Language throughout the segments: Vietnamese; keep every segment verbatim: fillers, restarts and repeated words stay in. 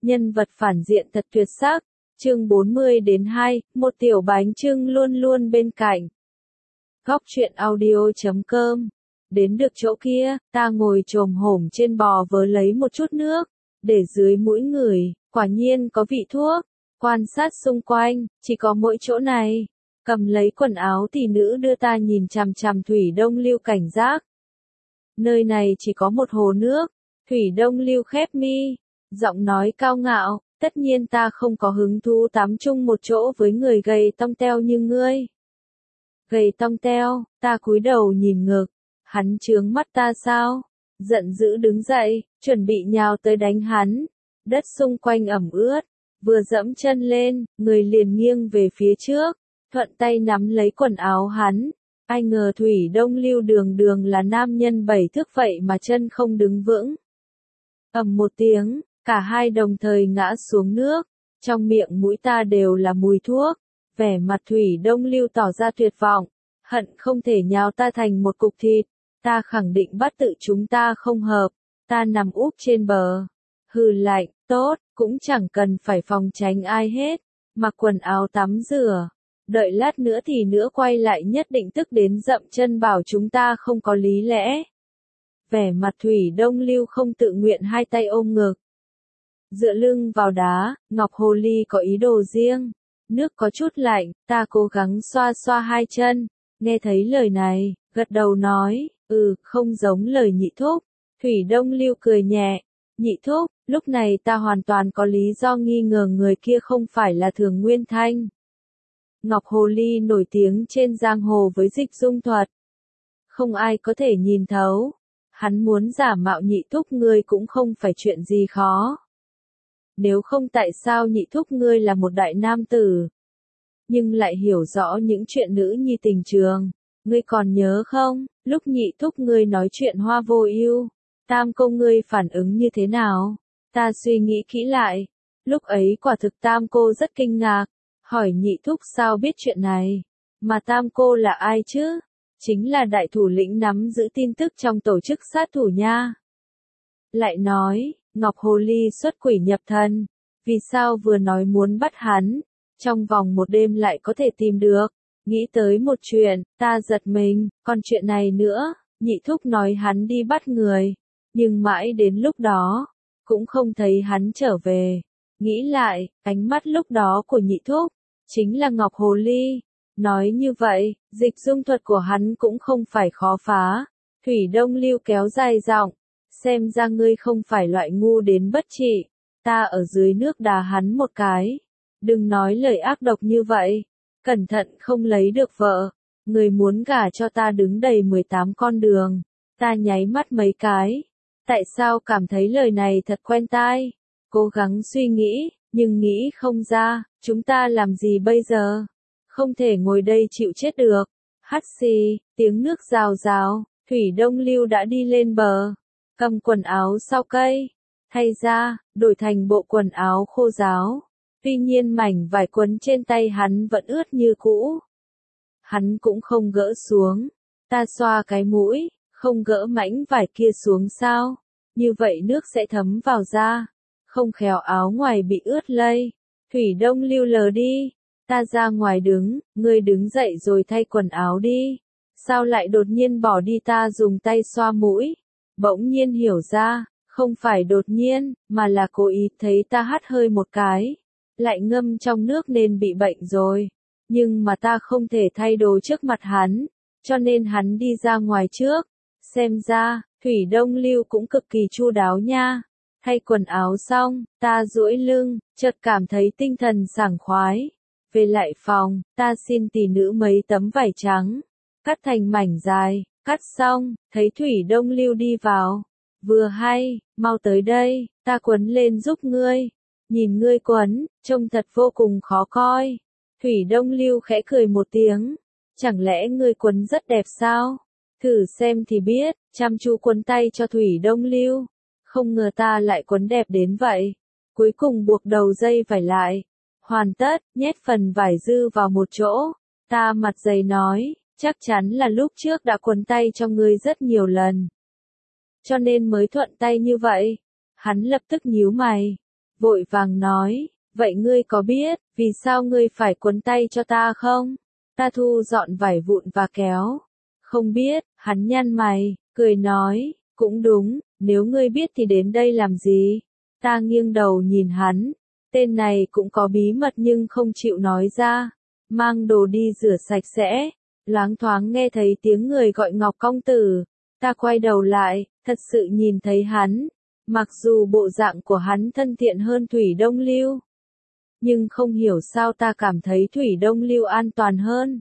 Nhân vật phản diện thật tuyệt sắc. Chương bốn mươi đến hai, một tiểu bánh chưng luôn luôn bên cạnh. Góc truyện audio chấm com. Đến được chỗ kia, ta ngồi chồm hổm trên bò vớ lấy một chút nước, để dưới mũi ngửi, quả nhiên có vị thuốc. Quan sát xung quanh, chỉ có mỗi chỗ này. Cầm lấy quần áo thì nữ đưa ta nhìn chằm chằm Thủy Đông Lưu cảnh giác. Nơi này chỉ có một hồ nước. Thủy Đông Lưu khép mi, giọng nói cao ngạo, tất nhiên ta không có hứng thú tắm chung một chỗ với người gầy tông teo như ngươi. Gầy tông teo, ta cúi đầu nhìn ngực, hắn chướng mắt ta sao? Giận dữ đứng dậy, chuẩn bị nhào tới đánh hắn. Đất xung quanh ẩm ướt, vừa dẫm chân lên, người liền nghiêng về phía trước, thuận tay nắm lấy quần áo hắn. Ai ngờ Thủy Đông Lưu đường đường là nam nhân bảy thước vậy mà chân không đứng vững. Ầm một tiếng, cả hai đồng thời ngã xuống nước, trong miệng mũi ta đều là mùi thuốc. Vẻ mặt Thủy Đông Lưu tỏ ra tuyệt vọng, hận không thể nhào ta thành một cục thịt. Ta khẳng định bắt tự chúng ta không hợp, ta nằm úp trên bờ. Hừ lạnh, tốt, cũng chẳng cần phải phòng tránh ai hết, mặc quần áo tắm rửa. Đợi lát nữa thì nữa quay lại nhất định tức đến dậm chân bảo chúng ta không có lý lẽ. Vẻ mặt Thủy Đông Lưu không tự nguyện hai tay ôm ngực. Dựa lưng vào đá, Ngọc Hồ Ly có ý đồ riêng. Nước có chút lạnh, ta cố gắng xoa xoa hai chân. Nghe thấy lời này, gật đầu nói, ừ, không giống lời nhị thúc. Thủy Đông Lưu cười nhẹ, nhị thúc, lúc này ta hoàn toàn có lý do nghi ngờ người kia không phải là Thường Nguyên Thanh. Ngọc Hồ Ly nổi tiếng trên giang hồ với dịch dung thuật. Không ai có thể nhìn thấu. Hắn muốn giả mạo nhị thúc ngươi cũng không phải chuyện gì khó. Nếu không tại sao nhị thúc ngươi là một đại nam tử, nhưng lại hiểu rõ những chuyện nữ nhi tình trường. Ngươi còn nhớ không, lúc nhị thúc ngươi nói chuyện Hoa Vô Ưu, tam cô ngươi phản ứng như thế nào? Ta suy nghĩ kỹ lại. Lúc ấy quả thực tam cô rất kinh ngạc, hỏi nhị thúc sao biết chuyện này. Mà tam cô là ai chứ? Chính là đại thủ lĩnh nắm giữ tin tức trong tổ chức sát thủ nha. Lại nói, Ngọc Hồ Ly xuất quỷ nhập thần. Vì sao vừa nói muốn bắt hắn, trong vòng một đêm lại có thể tìm được? Nghĩ tới một chuyện, ta giật mình, còn chuyện này nữa, nhị thúc nói hắn đi bắt người. Nhưng mãi đến lúc đó, cũng không thấy hắn trở về. Nghĩ lại, ánh mắt lúc đó của nhị thúc, chính là Ngọc Hồ Ly. Nói như vậy, dịch dung thuật của hắn cũng không phải khó phá. Thủy Đông Lưu kéo dài giọng, xem ra ngươi không phải loại ngu đến bất trị. Ta ở dưới nước đá hắn một cái. Đừng nói lời ác độc như vậy. Cẩn thận không lấy được vợ. Người muốn gả cho ta đứng đầy mười tám con đường. Ta nháy mắt mấy cái. Tại sao cảm thấy lời này thật quen tai? Cố gắng suy nghĩ, nhưng nghĩ không ra. Chúng ta làm gì bây giờ? Không thể ngồi đây chịu chết được. Hắt xì, tiếng nước rào rào. Thủy Đông Lưu đã đi lên bờ. Cầm quần áo sau cây. Thay ra, đổi thành bộ quần áo khô ráo. Tuy nhiên mảnh vải quấn trên tay hắn vẫn ướt như cũ. Hắn cũng không gỡ xuống. Ta xoa cái mũi, không gỡ mảnh vải kia xuống sao? Như vậy nước sẽ thấm vào da. Không khéo áo ngoài bị ướt lây. Thủy Đông Lưu lờ đi. Ta ra ngoài đứng, ngươi đứng dậy rồi thay quần áo đi. Sao lại đột nhiên bỏ đi? Ta dùng tay xoa mũi. Bỗng nhiên hiểu ra, không phải đột nhiên, mà là cố ý. Thấy ta hắt hơi một cái, lại ngâm trong nước nên bị bệnh rồi. Nhưng mà ta không thể thay đồ trước mặt hắn, cho nên hắn đi ra ngoài trước. Xem ra, Thủy Đông Lưu cũng cực kỳ chu đáo nha. Thay quần áo xong, ta duỗi lưng, chợt cảm thấy tinh thần sảng khoái. Về lại phòng, ta xin tỷ nữ mấy tấm vải trắng, cắt thành mảnh dài. Cắt xong, thấy Thủy Đông Lưu đi vào. Vừa hay, mau tới đây, ta quấn lên giúp ngươi. Nhìn ngươi quấn, trông thật vô cùng khó coi. Thủy Đông Lưu khẽ cười một tiếng. Chẳng lẽ ngươi quấn rất đẹp sao? Thử xem thì biết, chăm chú quấn tay cho Thủy Đông Lưu. Không ngờ ta lại quấn đẹp đến vậy. Cuối cùng buộc đầu dây vải lại. Hoàn tất, nhét phần vải dư vào một chỗ. Ta mặt dày nói, chắc chắn là lúc trước đã quấn tay cho ngươi rất nhiều lần, cho nên mới thuận tay như vậy. Hắn lập tức nhíu mày. vội vàng nói, vậy ngươi có biết, vì sao ngươi phải cuốn tay cho ta không? Ta thu dọn vải vụn và kéo. Không biết, hắn nhăn mày, cười nói, cũng đúng, nếu ngươi biết thì đến đây làm gì? Ta nghiêng đầu nhìn hắn, tên này cũng có bí mật nhưng không chịu nói ra. Mang đồ đi rửa sạch sẽ, loáng thoáng nghe thấy tiếng người gọi Ngọc công tử. Ta quay đầu lại, thật sự nhìn thấy hắn. Mặc dù bộ dạng của hắn thân thiện hơn Thủy Đông Lưu, nhưng không hiểu sao ta cảm thấy Thủy Đông Lưu an toàn hơn.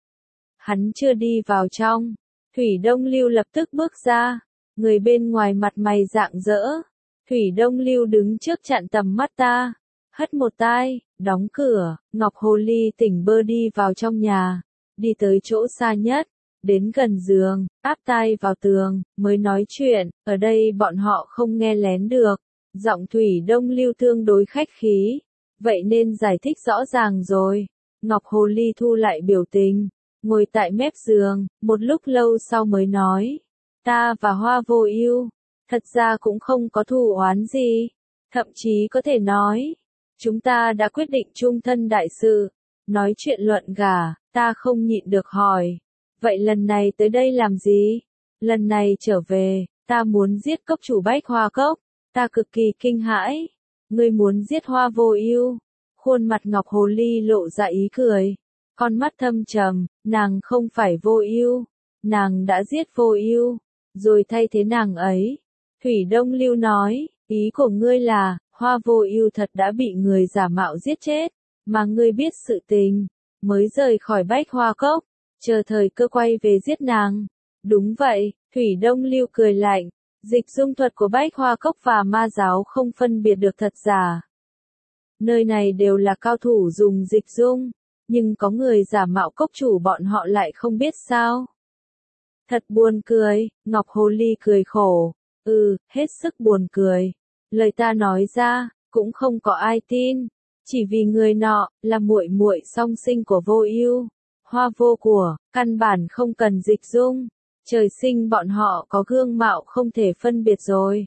Hắn chưa đi vào trong, Thủy Đông Lưu lập tức bước ra, người bên ngoài mặt mày rạng rỡ. Thủy Đông Lưu đứng trước chặn tầm mắt ta, hất một tai, đóng cửa. Ngọc Hồ Ly tỉnh bơ đi vào trong nhà, đi tới chỗ xa nhất, đến gần giường, áp tai vào tường, mới nói chuyện, ở đây bọn họ không nghe lén được. Giọng Thủy Đông Lưu tương đối khách khí, vậy nên giải thích rõ ràng rồi. Ngọc Hồ Ly thu lại biểu tình, ngồi tại mép giường, một lúc lâu sau mới nói, ta và Hoa Vô Ưu, thật ra cũng không có thù oán gì, thậm chí có thể nói, chúng ta đã quyết định chung thân đại sự. Nói chuyện luận gả, ta không nhịn được hỏi, vậy lần này tới đây làm gì? Lần này trở về, ta muốn giết cốc chủ Bách Hoa Cốc. Ta cực kỳ kinh hãi. Ngươi muốn giết Hoa Vô Ưu? Khuôn mặt Ngọc Hồ Ly lộ ra ý cười, con mắt thâm trầm, nàng không phải Vô Ưu, nàng đã giết Vô Ưu, rồi thay thế nàng ấy. Thủy Đông Lưu nói, ý của ngươi là, Hoa Vô Ưu thật đã bị người giả mạo giết chết, mà ngươi biết sự tình, mới rời khỏi Bách Hoa Cốc, chờ thời cơ quay về giết nàng. Đúng vậy, Thủy Đông Lưu cười lạnh, dịch dung thuật của Bách Hoa Cốc và ma giáo không phân biệt được thật giả. Nơi này đều là cao thủ dùng dịch dung, nhưng có người giả mạo cốc chủ bọn họ lại không biết sao. Thật buồn cười. Ngọc Hồ Ly cười khổ, ừ, hết sức buồn cười. Lời ta nói ra, cũng không có ai tin, chỉ vì người nọ là muội muội song sinh của Vô Ưu, Hoa Vô của, căn bản không cần dịch dung. Trời sinh bọn họ có gương mạo không thể phân biệt rồi.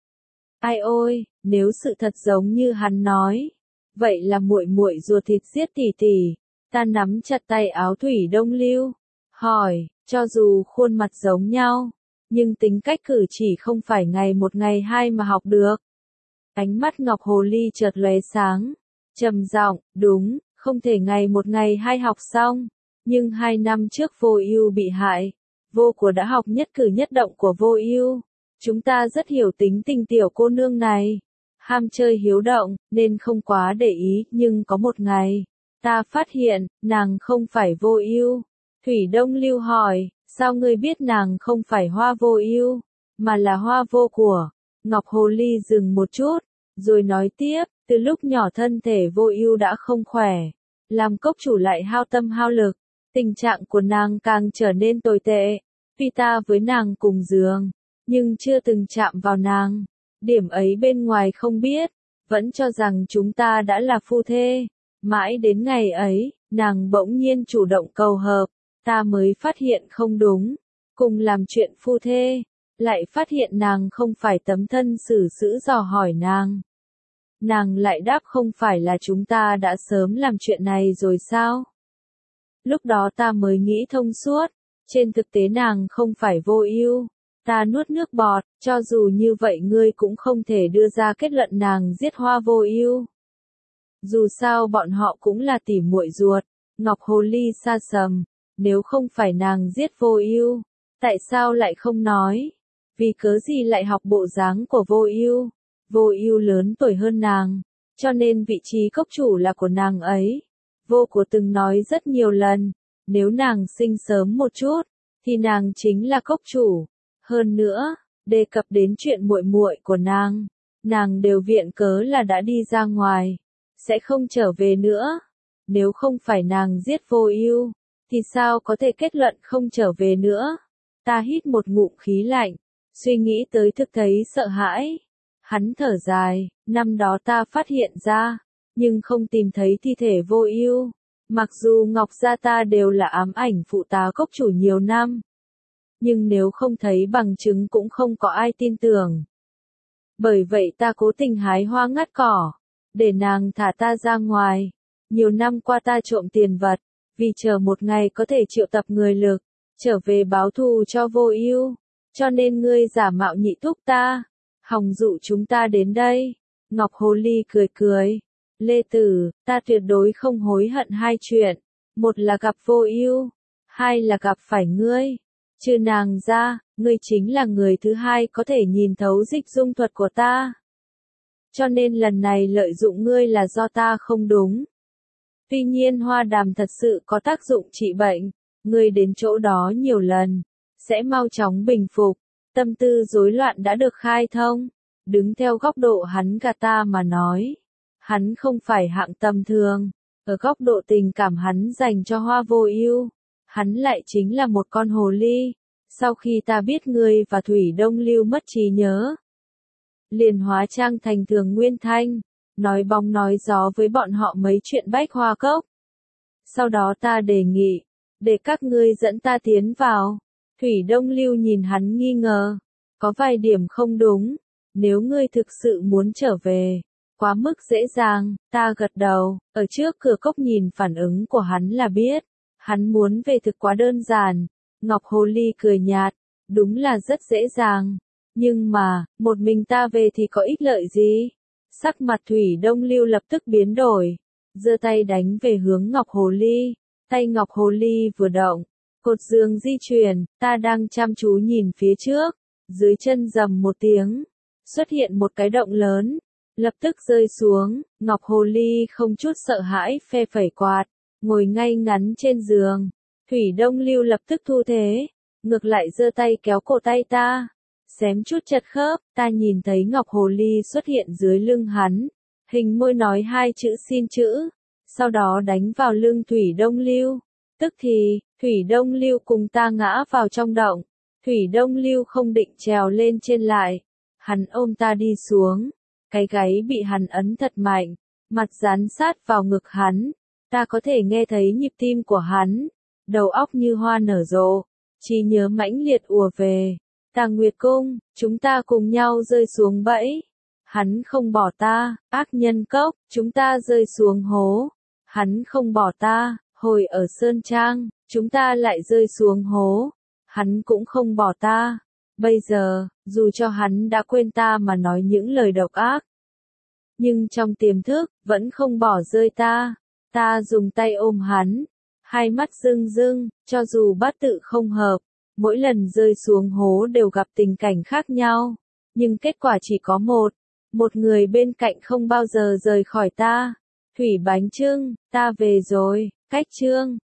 Ai ôi, nếu sự thật giống như hắn nói, vậy là muội muội ruột thịt giết tỷ tỷ. Ta nắm chặt tay áo Thủy Đông Lưu, hỏi, cho dù khuôn mặt giống nhau, nhưng tính cách cử chỉ không phải ngày một ngày hai mà học được. Ánh mắt Ngọc Hồ Ly chợt lóe sáng, trầm giọng, đúng, không thể ngày một ngày hai học xong, nhưng hai năm trước Vô Ưu bị hại, Vô của đã học nhất cử nhất động của Vô Ưu. Chúng ta rất hiểu tính tình tiểu cô nương này, ham chơi hiếu động, nên không quá để ý, nhưng có một ngày, ta phát hiện, nàng không phải Vô Ưu. Thủy Đông Lưu hỏi, sao ngươi biết nàng không phải Hoa Vô Ưu, mà là Hoa Vô của? Ngọc Hồ Ly dừng một chút, rồi nói tiếp, từ lúc nhỏ thân thể Vô Ưu đã không khỏe, làm cốc chủ lại hao tâm hao lực, tình trạng của nàng càng trở nên tồi tệ. Tuy ta với nàng cùng giường, nhưng chưa từng chạm vào nàng, điểm ấy bên ngoài không biết, vẫn cho rằng chúng ta đã là phu thê. Mãi đến ngày ấy, nàng bỗng nhiên chủ động cầu hợp, ta mới phát hiện không đúng, cùng làm chuyện phu thê, lại phát hiện nàng không phải tấm thân xử xử dò hỏi nàng. Nàng lại đáp không phải là chúng ta đã sớm làm chuyện này rồi sao? Lúc đó ta mới nghĩ thông suốt, trên thực tế nàng không phải Vô Ưu. Ta nuốt nước bọt, cho dù như vậy ngươi cũng không thể đưa ra kết luận nàng giết Hoa Vô Ưu. Dù sao bọn họ cũng là tỉ muội ruột. Ngọc Hồ Ly sa sầm, nếu không phải nàng giết Vô Ưu, tại sao lại không nói? Vì cớ gì lại học bộ dáng của Vô Ưu? Vô Ưu lớn tuổi hơn nàng, cho nên vị trí cốc chủ là của nàng ấy. Vô của từng nói rất nhiều lần, nếu nàng sinh sớm một chút, thì nàng chính là cốc chủ. Hơn nữa, đề cập đến chuyện muội muội của nàng, nàng đều viện cớ là đã đi ra ngoài, sẽ không trở về nữa. Nếu không phải nàng giết Vô Ưu, thì sao có thể kết luận không trở về nữa? Ta hít một ngụm khí lạnh, suy nghĩ tới thực thấy sợ hãi. Hắn thở dài, năm đó ta phát hiện ra, nhưng không tìm thấy thi thể Vô Ưu. Mặc dù Ngọc gia ta đều là ám ảnh phụ tá cốc chủ nhiều năm, nhưng nếu không thấy bằng chứng cũng không có ai tin tưởng. Bởi vậy ta cố tình hái hoa ngắt cỏ, để nàng thả ta ra ngoài. Nhiều năm qua ta trộm tiền vật, vì chờ một ngày có thể triệu tập người lực, trở về báo thù cho Vô Ưu, cho nên ngươi giả mạo nhị thúc ta, hòng dụ chúng ta đến đây. Ngọc Hồ Ly cười cười, Lê Tử, ta tuyệt đối không hối hận hai chuyện, một là gặp Vô Ưu, hai là gặp phải ngươi. Trừ nàng ra, ngươi chính là người thứ hai có thể nhìn thấu dịch dung thuật của ta. Cho nên lần này lợi dụng ngươi là do ta không đúng. Tuy nhiên hoa đàm thật sự có tác dụng trị bệnh, ngươi đến chỗ đó nhiều lần, sẽ mau chóng bình phục, tâm tư rối loạn đã được khai thông. Đứng theo góc độ hắn gà ta mà nói, hắn không phải hạng tầm thường, ở góc độ tình cảm hắn dành cho Hoa Vô Ưu, hắn lại chính là một con hồ ly. Sau khi ta biết ngươi và Thủy Đông Lưu mất trí nhớ, liền hóa trang thành Thường Nguyên Thanh, nói bóng nói gió với bọn họ mấy chuyện Bách Hoa Cốc. Sau đó ta đề nghị, để các ngươi dẫn ta tiến vào. Thủy Đông Lưu nhìn hắn nghi ngờ, có vài điểm không đúng, nếu ngươi thực sự muốn trở về, quá mức dễ dàng. Ta gật đầu, ở trước cửa cốc nhìn phản ứng của hắn là biết, hắn muốn về thực quá đơn giản. Ngọc Hồ Ly cười nhạt, đúng là rất dễ dàng, nhưng mà, một mình ta về thì có ích lợi gì? Sắc mặt Thủy Đông Lưu lập tức biến đổi, giơ tay đánh về hướng Ngọc Hồ Ly, tay Ngọc Hồ Ly vừa động, cột giường di chuyển, ta đang chăm chú nhìn phía trước, dưới chân rầm một tiếng, xuất hiện một cái động lớn, lập tức rơi xuống. Ngọc Hồ Ly không chút sợ hãi phe phẩy quạt, ngồi ngay ngắn trên giường. Thủy Đông Lưu lập tức thu thế, ngược lại giơ tay kéo cổ tay ta, xém chút chật khớp. Ta nhìn thấy Ngọc Hồ Ly xuất hiện dưới lưng hắn, hình môi nói hai chữ xin chữ, sau đó đánh vào lưng Thủy Đông Lưu. Tức thì, Thủy Đông Lưu cùng ta ngã vào trong động. Thủy Đông Lưu không định trèo lên trên lại, hắn ôm ta đi xuống, cái gáy bị hắn ấn thật mạnh, mặt dán sát vào ngực hắn, ta có thể nghe thấy nhịp tim của hắn, đầu óc như hoa nở rộ, trí nhớ mãnh liệt ùa về. Tàng Nguyệt Cung, chúng ta cùng nhau rơi xuống bẫy, hắn không bỏ ta. Ác Nhân Cốc, chúng ta rơi xuống hố, hắn không bỏ ta. Hồi ở Sơn Trang, chúng ta lại rơi xuống hố, hắn cũng không bỏ ta. Bây giờ, dù cho hắn đã quên ta mà nói những lời độc ác, nhưng trong tiềm thức, vẫn không bỏ rơi ta. Ta dùng tay ôm hắn, hai mắt rưng rưng, cho dù bát tự không hợp, mỗi lần rơi xuống hố đều gặp tình cảnh khác nhau, nhưng kết quả chỉ có một, một người bên cạnh không bao giờ rời khỏi ta. Thủy Bánh Trưng, ta về rồi. Cách chương